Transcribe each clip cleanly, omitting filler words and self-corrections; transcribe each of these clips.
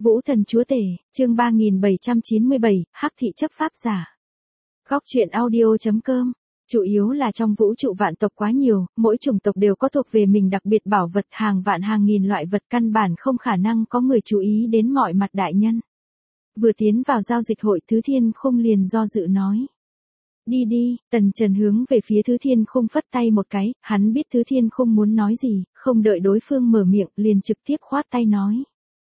Vũ thần chúa tể, chương 3797, Hắc thị chấp pháp giả. Góc truyện audio.com. Chủ yếu là trong vũ trụ vạn tộc quá nhiều, mỗi chủng tộc đều có thuộc về mình đặc biệt bảo vật, hàng vạn hàng nghìn loại vật, căn bản không khả năng có người chú ý đến mọi mặt đại nhân. Vừa tiến vào giao dịch hội, Thứ Thiên Khung liền do dự nói. Đi đi, Tần Trần hướng về phía Thứ Thiên Khung phất tay một cái, hắn biết Thứ Thiên Khung muốn nói gì, không đợi đối phương mở miệng, liền trực tiếp khoát tay nói.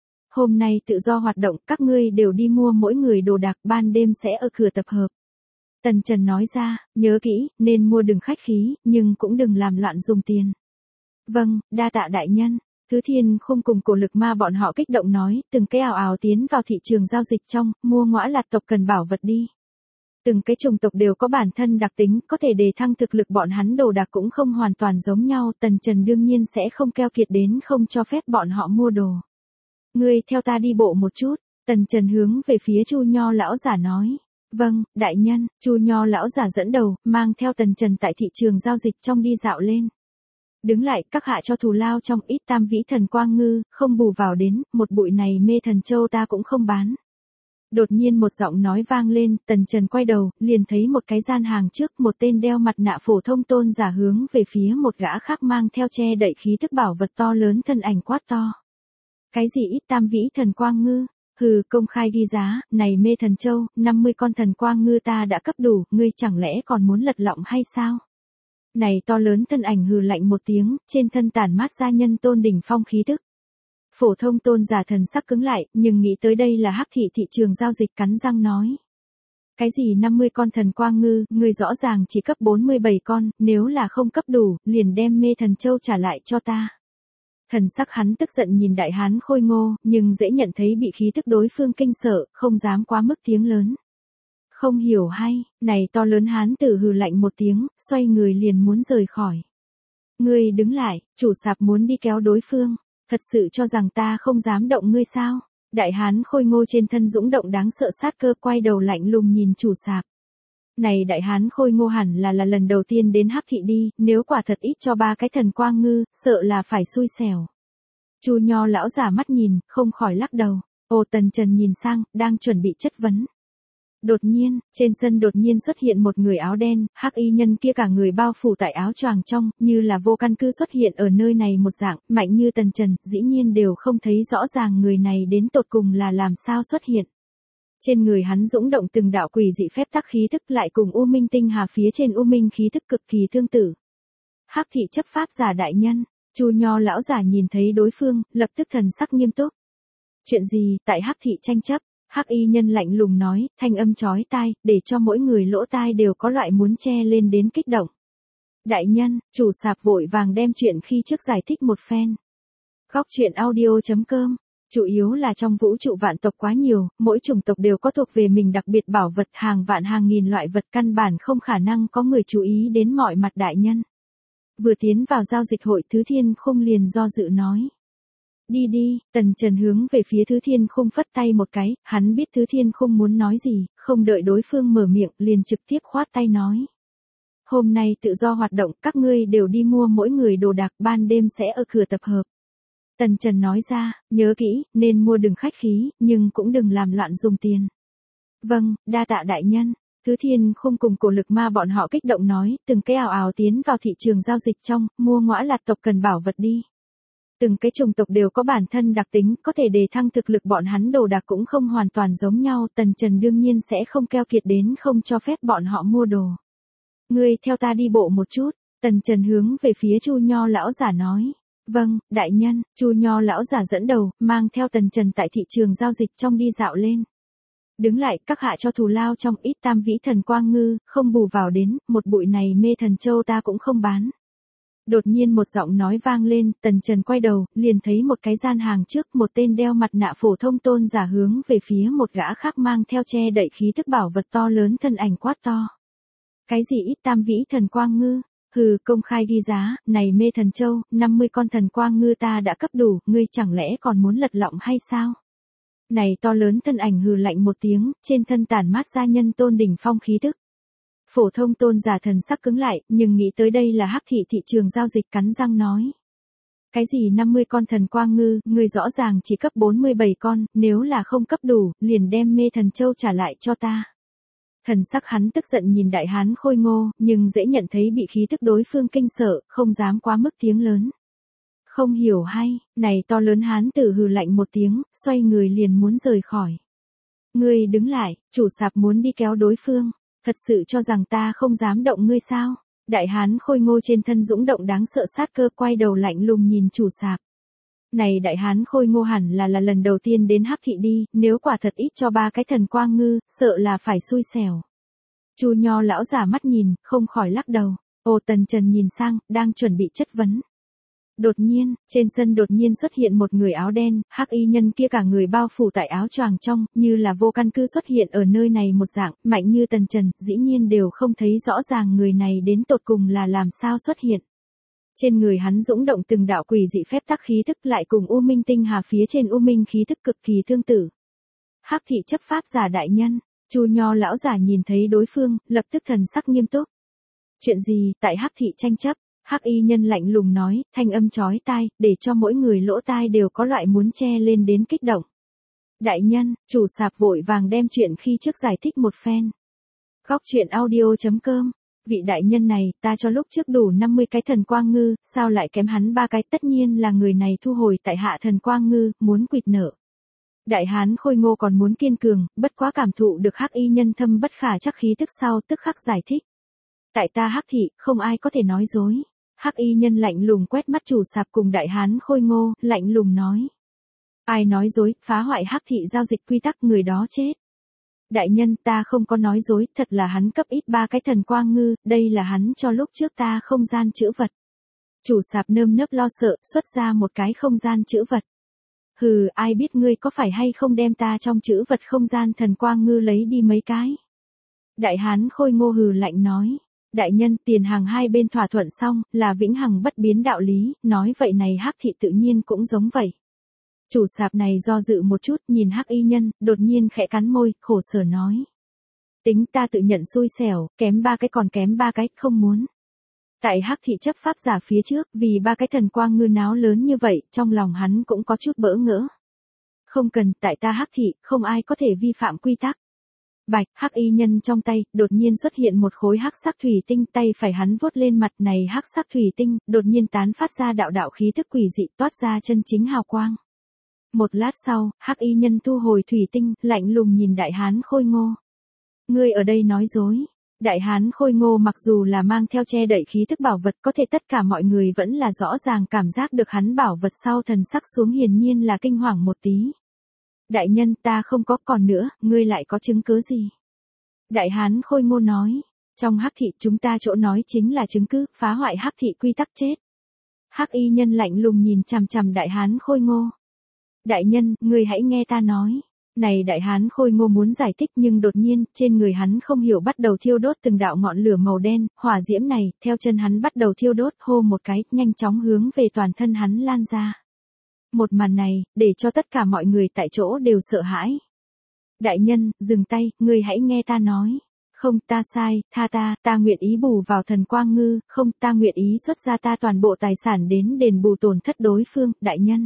Hôm nay tự do hoạt động, các ngươi đều đi mua mỗi người đồ đạc, ban đêm sẽ ở cửa tập hợp. Tần Trần nói ra, nhớ kỹ, nên mua đừng khách khí, nhưng cũng đừng làm loạn dùng tiền. Vâng, đa tạ đại nhân. Thứ Thiên Khung cùng Cổ Lực Ma bọn họ kích động nói, từng cái ào ào tiến vào thị trường giao dịch trong, mua ngõa lạt tộc cần bảo vật đi. Từng cái chủng tộc đều có bản thân đặc tính, có thể đề thăng thực lực, bọn hắn đồ đạc cũng không hoàn toàn giống nhau, Tần Trần đương nhiên sẽ không keo kiệt đến không cho phép bọn họ mua đồ. Ngươi theo ta đi bộ một chút, Tần Trần hướng về phía Chu Nho lão giả nói. Vâng, đại nhân. Chu Nho lão giả dẫn đầu, mang theo Tần Trần tại thị trường giao dịch trong đi dạo lên. Đứng lại, các hạ cho thù lao trong ít tam vĩ thần quang ngư, không bù vào đến, một bụi này mê thần châu ta cũng không bán. Đột nhiên một giọng nói vang lên, Tần Trần quay đầu, liền thấy một cái gian hàng trước, một tên đeo mặt nạ phổ thông tôn giả hướng về phía một gã khác mang theo che đậy khí thức bảo vật to lớn, thân ảnh quát to. Cái gì ít tam vĩ thần quang ngư? Hừ, công khai ghi giá, này mê thần châu, 50 con thần quang ngư ta đã cấp đủ, ngươi chẳng lẽ còn muốn lật lọng hay sao? Này to lớn thân ảnh hừ lạnh một tiếng, trên thân tản mát ra nhân tôn đỉnh phong khí tức. Phổ thông tôn giả thần sắc cứng lại, nhưng nghĩ tới đây là Hắc thị thị trường giao dịch, cắn răng nói. Cái gì 50 con thần quang ngư, ngươi rõ ràng chỉ cấp 47 con, nếu là không cấp đủ, liền đem mê thần châu trả lại cho ta. Thần sắc hắn tức giận nhìn đại hán khôi ngô, nhưng dễ nhận thấy bị khí tức đối phương kinh sợ, không dám quá mức tiếng lớn. Không hiểu hay, này to lớn hán tử hừ lạnh một tiếng, xoay người liền muốn rời khỏi. Ngươi đứng lại, chủ sạp muốn đi kéo đối phương, thật sự cho rằng ta không dám động ngươi sao? Đại hán khôi ngô trên thân dũng động đáng sợ, sát cơ, quay đầu lạnh lùng nhìn chủ sạp. Này đại hán khôi ngô hẳn là lần đầu tiên đến Hắc thị đi, nếu quả thật ít cho 3 cái thần quang ngư, sợ là phải xui xẻo. Chu Nho lão giả mắt nhìn, không khỏi lắc đầu. Ô, Tần Trần nhìn sang, đang chuẩn bị chất vấn. Đột nhiên, trên sân đột nhiên xuất hiện một người áo đen, hắc y nhân kia cả người bao phủ tại áo choàng trong, như là vô căn cứ xuất hiện ở nơi này một dạng, mạnh như Tần Trần, dĩ nhiên đều không thấy rõ ràng người này đến tột cùng là làm sao xuất hiện. Trên người hắn dũng động từng đạo quỷ dị phép tắc khí thức, lại cùng U Minh tinh hà phía trên U Minh khí thức cực kỳ tương tự. Hắc thị chấp pháp giả đại nhân. Chu Nho lão giả nhìn thấy đối phương, lập tức thần sắc nghiêm túc. Chuyện gì? Tại Hắc thị tranh chấp. Hắc y nhân lạnh lùng nói, thanh âm chói tai, để cho mỗi người lỗ tai đều có loại muốn che lên đến kích động. Đại nhân, chủ sạp vội vàng đem chuyện khi trước giải thích một phen. Góc truyện audio.com. Chủ yếu là trong vũ trụ vạn tộc quá nhiều, mỗi chủng tộc đều có thuộc về mình đặc biệt bảo vật, hàng vạn hàng nghìn loại vật, căn bản không khả năng có người chú ý đến mọi mặt đại nhân. Vừa tiến vào giao dịch hội, Thứ Thiên Khung liền do dự nói. Đi đi, Tần Trần hướng về phía Thứ Thiên Khung phất tay một cái, hắn biết Thứ Thiên Khung muốn nói gì, không đợi đối phương mở miệng, liền trực tiếp khoát tay nói. Hôm nay tự do hoạt động, các ngươi đều đi mua mỗi người đồ đạc, ban đêm sẽ ở cửa tập hợp. Tần Trần nói ra, nhớ kỹ, nên mua đừng khách khí, nhưng cũng đừng làm loạn dùng tiền. Vâng, đa tạ đại nhân. Thứ Thiên Khung cùng Cổ Lực Ma bọn họ kích động nói, từng cái ào ào tiến vào thị trường giao dịch trong, mua ngõa lạt tộc cần bảo vật đi. Từng cái chủng tộc đều có bản thân đặc tính, có thể đề thăng thực lực, bọn hắn đồ đạc cũng không hoàn toàn giống nhau, Tần Trần đương nhiên sẽ không keo kiệt đến không cho phép bọn họ mua đồ. Ngươi theo ta đi bộ một chút, Tần Trần hướng về phía Chu Nho lão giả nói. Vâng, đại nhân. Chu Nho lão giả dẫn đầu, mang theo Tần Trần tại thị trường giao dịch trong đi dạo lên. Đứng lại, các hạ cho thù lao trong ít tam vĩ thần quang ngư, không bù vào đến, một bụi này mê thần châu ta cũng không bán. Đột nhiên một giọng nói vang lên, Tần Trần quay đầu, liền thấy một cái gian hàng trước, một tên đeo mặt nạ phổ thông tôn giả hướng về phía một gã khác mang theo che đậy khí thức bảo vật to lớn, thân ảnh quát to. Cái gì ít tam vĩ thần quang ngư? Hừ, công khai ghi giá, này mê thần châu, 50 con thần quang ngư ta đã cấp đủ, ngươi chẳng lẽ còn muốn lật lọng hay sao? Này to lớn thân ảnh hừ lạnh một tiếng, trên thân tản mát ra nhân tôn đỉnh phong khí tức. Phổ thông tôn giả thần sắc cứng lại, nhưng nghĩ tới đây là Hắc thị thị trường giao dịch, cắn răng nói. Cái gì 50 con thần quang ngư, ngươi rõ ràng chỉ cấp 47 con, nếu là không cấp đủ, liền đem mê thần châu trả lại cho ta. Thần sắc hắn tức giận nhìn đại hán Khôi Ngô, nhưng dễ nhận thấy bị khí tức đối phương kinh sợ, không dám quá mức tiếng lớn. Không hiểu hay, này to lớn hán tử hừ lạnh một tiếng, xoay người liền muốn rời khỏi. Ngươi đứng lại, chủ sạp muốn đi kéo đối phương, thật sự cho rằng ta không dám động ngươi sao? Đại hán Khôi Ngô trên thân dũng động đáng sợ sát cơ, quay đầu lạnh lùng nhìn chủ sạp. Này đại hán Khôi Ngô hẳn là lần đầu tiên đến Hắc thị đi, nếu quả thật ít cho 3 cái thần quang ngư, sợ là phải xui xẻo. Chu Nho lão giả mắt nhìn, không khỏi lắc đầu. Ô Tần Trần nhìn sang, đang chuẩn bị chất vấn. Đột nhiên, trên sân đột nhiên xuất hiện một người áo đen, hắc y nhân kia cả người bao phủ tại áo choàng trong, như là vô căn cứ xuất hiện ở nơi này một dạng, mạnh như Tần Trần, dĩ nhiên đều không thấy rõ ràng người này đến tột cùng là làm sao xuất hiện. Trên người hắn dũng động từng đạo quỷ dị phép tắc khí thức lại cùng U Minh tinh hà phía trên U Minh khí thức cực kỳ tương tự. Hắc thị chấp pháp giả đại nhân, Chu Nho lão giả nhìn thấy đối phương, lập tức thần sắc nghiêm túc. Chuyện gì, tại Hắc thị tranh chấp? Hắc y nhân lạnh lùng nói, thanh âm chói tai, để cho mỗi người lỗ tai đều có loại muốn che lên đến kích động. Đại nhân, chủ sạp vội vàng đem chuyện khi trước giải thích một phen. Góc truyện audio.com. Vị đại nhân này, ta cho lúc trước đủ 50 cái thần quang ngư, sao lại kém hắn 3 cái, tất nhiên là người này thu hồi tại hạ thần quang ngư, muốn quỵt nợ. Đại hán Khôi Ngô còn muốn kiên cường, bất quá cảm thụ được hắc y nhân thâm bất khả chắc khí tức sau tức khắc giải thích. Tại ta Hắc thị, không ai có thể nói dối. Hắc y nhân lạnh lùng quét mắt chủ sạp cùng đại hán Khôi Ngô, lạnh lùng nói. Ai nói dối, phá hoại Hắc thị giao dịch quy tắc, người đó chết. Đại nhân, ta không có nói dối, thật là hắn cấp ít 3 cái thần quang ngư, đây là hắn cho lúc trước ta không gian chữ vật. Chủ sạp nơm nớp lo sợ, xuất ra một cái không gian chữ vật. Hừ, ai biết ngươi có phải hay không đem ta trong chữ vật không gian thần quang ngư lấy đi mấy cái. Đại hán Khôi Ngô hừ lạnh nói. Đại nhân, tiền hàng hai bên thỏa thuận xong, là vĩnh hằng bất biến đạo lý, nói vậy này Hắc thị tự nhiên cũng giống vậy. Chủ sạp này do dự một chút, nhìn Hắc y nhân, đột nhiên khẽ cắn môi, khổ sở nói. Tính ta tự nhận xui xẻo, kém 3 cái còn kém 3 cái, không muốn. Tại Hắc thị chấp pháp giả phía trước, vì 3 cái thần quang ngư náo lớn như vậy, trong lòng hắn cũng có chút bỡ ngỡ. Không cần, tại ta Hắc thị, không ai có thể vi phạm quy tắc. Bạch, hắc y nhân trong tay, đột nhiên xuất hiện một khối hắc sắc thủy tinh, tay phải hắn vuốt lên mặt này hắc sắc thủy tinh, đột nhiên tán phát ra đạo đạo khí thức quỷ dị, toát ra chân chính hào quang. Một lát sau, hắc y nhân thu hồi thủy tinh, lạnh lùng nhìn đại hán Khôi Ngô. Ngươi ở đây nói dối. Đại hán Khôi Ngô mặc dù là mang theo che đậy khí thức bảo vật, có thể tất cả mọi người vẫn là rõ ràng cảm giác được hắn bảo vật sau thần sắc xuống, hiển nhiên là kinh hoàng một tí. Đại nhân, ta không có, còn nữa, ngươi lại có chứng cứ gì? Đại hán Khôi Ngô nói, trong Hắc thị chúng ta chỗ nói chính là chứng cứ, phá hoại Hắc thị quy tắc chết. Hắc y nhân lạnh lùng nhìn chằm chằm đại hán Khôi Ngô. Đại nhân, ngươi hãy nghe ta nói. Này đại hán Khôi Ngô muốn giải thích nhưng đột nhiên, trên người hắn không hiểu bắt đầu thiêu đốt từng đạo ngọn lửa màu đen, hỏa diễm này, theo chân hắn bắt đầu thiêu đốt, hô một cái, nhanh chóng hướng về toàn thân hắn lan ra. Một màn này, để cho tất cả mọi người tại chỗ đều sợ hãi. Đại nhân, dừng tay, ngươi hãy nghe ta nói. Không, ta sai, tha ta nguyện ý bù vào thần quang ngư, không, ta nguyện ý xuất ra ta toàn bộ tài sản đến đền bù tổn thất đối phương, đại nhân.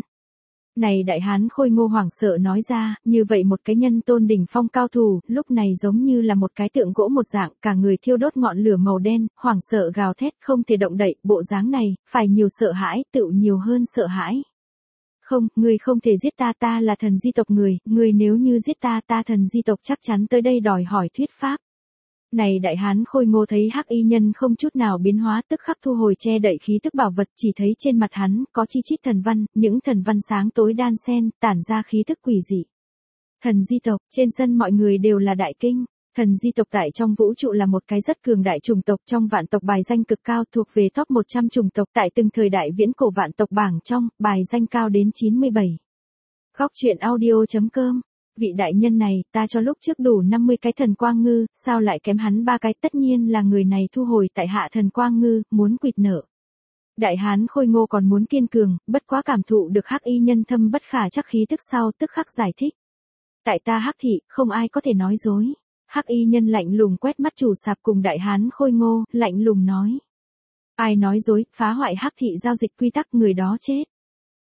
Này đại hán Khôi Ngô hoảng sợ nói ra, như vậy một cái nhân tôn đỉnh phong cao thủ, lúc này giống như là một cái tượng gỗ một dạng, cả người thiêu đốt ngọn lửa màu đen, hoảng sợ gào thét, không thể động đậy, bộ dáng này, phải nhiều sợ hãi, tựu nhiều hơn sợ hãi. Không, ngươi không thể giết ta, ta là thần di tộc người nếu như giết ta, ta thần di tộc chắc chắn tới đây đòi hỏi thuyết pháp. Này đại hán Khôi Ngô thấy hắc y nhân không chút nào biến hóa, tức khắc thu hồi che đậy khí tức bảo vật, chỉ thấy trên mặt hắn có chi chít thần văn, những thần văn sáng tối đan xen, tản ra khí tức quỷ dị. Thần di tộc, trên sân mọi người đều là đại kinh. Thần di tộc tại trong vũ trụ là một cái rất cường đại chủng tộc, trong vạn tộc bài danh cực cao, thuộc về top 100 chủng tộc tại từng thời đại viễn cổ vạn tộc bảng trong, bài danh cao đến 97. Góc truyện audio.com. Vị đại nhân này, ta cho lúc trước đủ 50 cái thần quang ngư, sao lại kém hắn 3 cái, tất nhiên là người này thu hồi tại hạ thần quang ngư, muốn quỵt nợ. Đại hán Khôi Ngô còn muốn kiên cường, bất quá cảm thụ được hắc y nhân thâm bất khả chắc khí tức sau tức khắc giải thích. Tại ta Hắc thị, không ai có thể nói dối. Hắc y nhân lạnh lùng quét mắt chủ sạp cùng đại hán Khôi Ngô, lạnh lùng nói. Ai nói dối, phá hoại Hắc thị giao dịch quy tắc, người đó chết.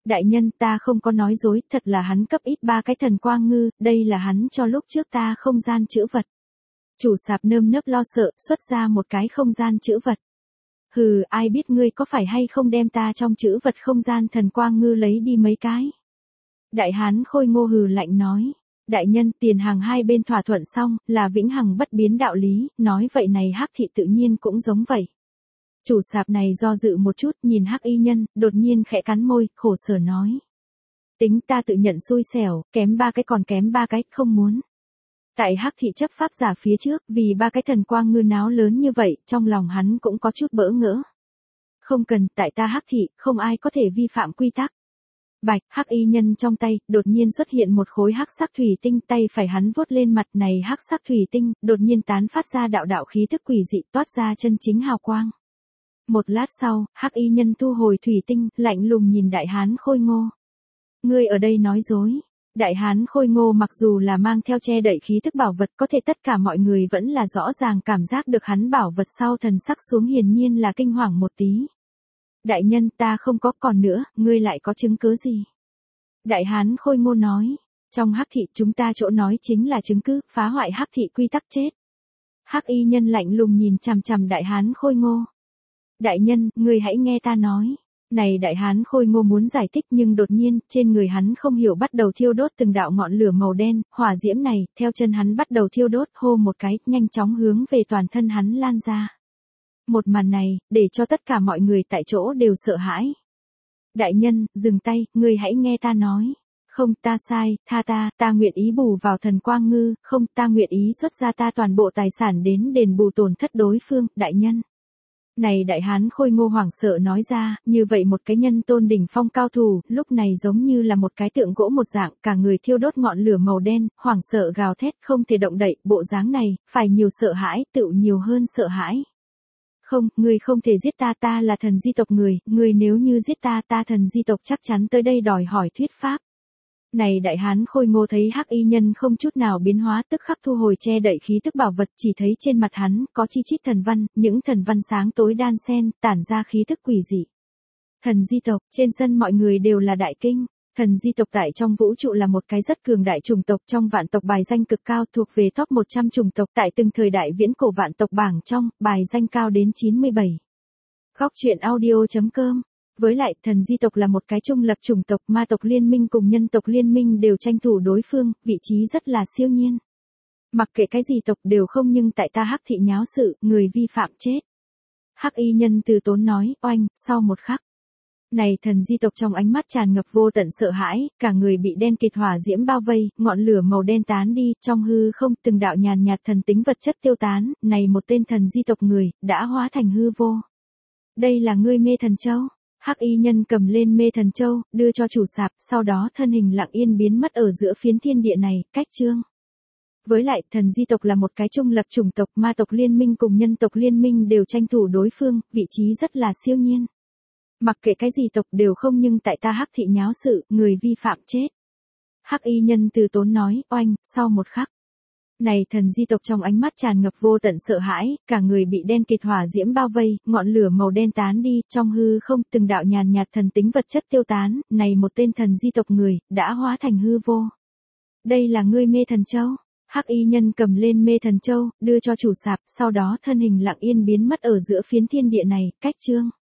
Đại nhân ta không có nói dối, thật là hắn cấp ít 3 cái thần quang ngư, đây là hắn cho lúc trước ta không gian chữ vật. Chủ sạp nơm nớp lo sợ, xuất ra một cái không gian chữ vật. Hừ, ai biết ngươi có phải hay không đem ta trong chữ vật không gian thần quang ngư lấy đi mấy cái. Đại hán khôi ngô hừ lạnh nói. Đại nhân tiền hàng hai bên thỏa thuận xong, là vĩnh hằng bất biến đạo lý, nói vậy này Hắc thị tự nhiên cũng giống vậy. Chủ sạp này do dự một chút nhìn Hắc y nhân, đột nhiên khẽ cắn môi, khổ sở nói. Tính ta tự nhận xui xẻo, kém 3 cái còn kém 3 cái, không muốn. Tại Hắc thị chấp pháp giả phía trước, vì 3 cái thần quang ngư náo lớn như vậy, trong lòng hắn cũng có chút bỡ ngỡ. Không cần, tại ta Hắc thị, không ai có thể vi phạm quy tắc. Bạch, Hắc y nhân trong tay, đột nhiên xuất hiện một khối hắc sắc thủy tinh, tay phải hắn vuốt lên mặt này hắc sắc thủy tinh, đột nhiên tán phát ra đạo đạo khí tức quỷ dị toát ra chân chính hào quang. Một lát sau, Hắc y nhân thu hồi thủy tinh, lạnh lùng nhìn đại hán khôi ngô. Ngươi ở đây nói dối. Đại hán khôi ngô mặc dù là mang theo che đậy khí tức bảo vật, có thể tất cả mọi người vẫn là rõ ràng cảm giác được hắn bảo vật sau thần sắc xuống, hiển nhiên là kinh hoàng một tí. Đại nhân ta không có, còn nữa, ngươi lại có chứng cứ gì? Đại hán khôi ngô nói, trong Hắc thị chúng ta chỗ nói chính là chứng cứ, phá hoại Hắc thị quy tắc chết. Hắc y nhân lạnh lùng nhìn chằm chằm đại hán khôi ngô. Đại nhân, ngươi hãy nghe ta nói. Này đại hán khôi ngô muốn giải thích nhưng đột nhiên, trên người hắn không hiểu bắt đầu thiêu đốt từng đạo ngọn lửa màu đen, hỏa diễm này, theo chân hắn bắt đầu thiêu đốt, hô một cái, nhanh chóng hướng về toàn thân hắn lan ra. Một màn này, để cho tất cả mọi người tại chỗ đều sợ hãi. Đại nhân, dừng tay, ngươi hãy nghe ta nói. Không, ta sai, tha ta nguyện ý bù vào thần quang ngư, không, ta nguyện ý xuất ra ta toàn bộ tài sản đến đền bù tổn thất đối phương, đại nhân. Này đại hán khôi ngô hoảng sợ nói ra, như vậy một cái nhân tôn đỉnh phong cao thủ, lúc này giống như là một cái tượng gỗ một dạng, cả người thiêu đốt ngọn lửa màu đen, hoảng sợ gào thét, không thể động đậy, bộ dáng này, phải nhiều sợ hãi, tựu nhiều hơn sợ hãi. Không, ngươi không thể giết ta là thần di tộc người, ngươi nếu như giết ta thần di tộc chắc chắn tới đây đòi hỏi thuyết pháp. Này đại hán khôi ngô thấy Hắc y nhân không chút nào biến hóa, tức khắc thu hồi che đậy khí tức bảo vật, chỉ thấy trên mặt hắn có chi chít thần văn, những thần văn sáng tối đan xen, tản ra khí tức quỷ dị. Thần di tộc, trên sân mọi người đều là đại kinh. Thần di tộc tại trong vũ trụ là một cái rất cường đại chủng tộc, trong vạn tộc bài danh cực cao, thuộc về top 100 chủng tộc tại từng thời đại viễn cổ vạn tộc bảng trong, bài danh cao đến 97. Góc truyện audio.com. Với lại, thần di tộc là một cái trung lập chủng tộc, ma tộc liên minh cùng nhân tộc liên minh đều tranh thủ đối phương, vị trí rất là siêu nhiên. Mặc kệ cái gì tộc đều không, nhưng tại ta Hắc thị nháo sự, người vi phạm chết. Hắc y nhân từ tốn nói, oanh, sau một khắc. Này thần di tộc trong ánh mắt tràn ngập vô tận sợ hãi, cả người bị đen kịt hỏa diễm bao vây, ngọn lửa màu đen tán đi, trong hư không từng đạo nhàn nhạt thần tính vật chất tiêu tán, này một tên thần di tộc người, đã hóa thành hư vô. Đây là ngươi mê thần châu. Hắc y nhân cầm lên mê thần châu, đưa cho chủ sạp, sau đó thân hình lặng yên biến mất ở giữa phiến thiên địa này, cách chương. Với lại, thần di tộc là một cái trung lập chủng tộc, ma tộc liên minh cùng nhân tộc liên minh đều tranh thủ đối phương, vị trí rất là siêu nhiên. Mặc kệ cái gì tộc đều không, nhưng tại ta Hắc thị nháo sự, người vi phạm chết. Hắc y nhân từ tốn nói, oanh, sau một khắc. Này thần di tộc trong ánh mắt tràn ngập vô tận sợ hãi, cả người bị đen kịt hỏa diễm bao vây, ngọn lửa màu đen tán đi, trong hư không từng đạo nhàn nhạt thần tính vật chất tiêu tán, này một tên thần di tộc người, đã hóa thành hư vô. Đây là ngươi mê thần châu. Hắc y nhân cầm lên mê thần châu, đưa cho chủ sạp, sau đó thân hình lặng yên biến mất ở giữa phiến thiên địa này, cách chương.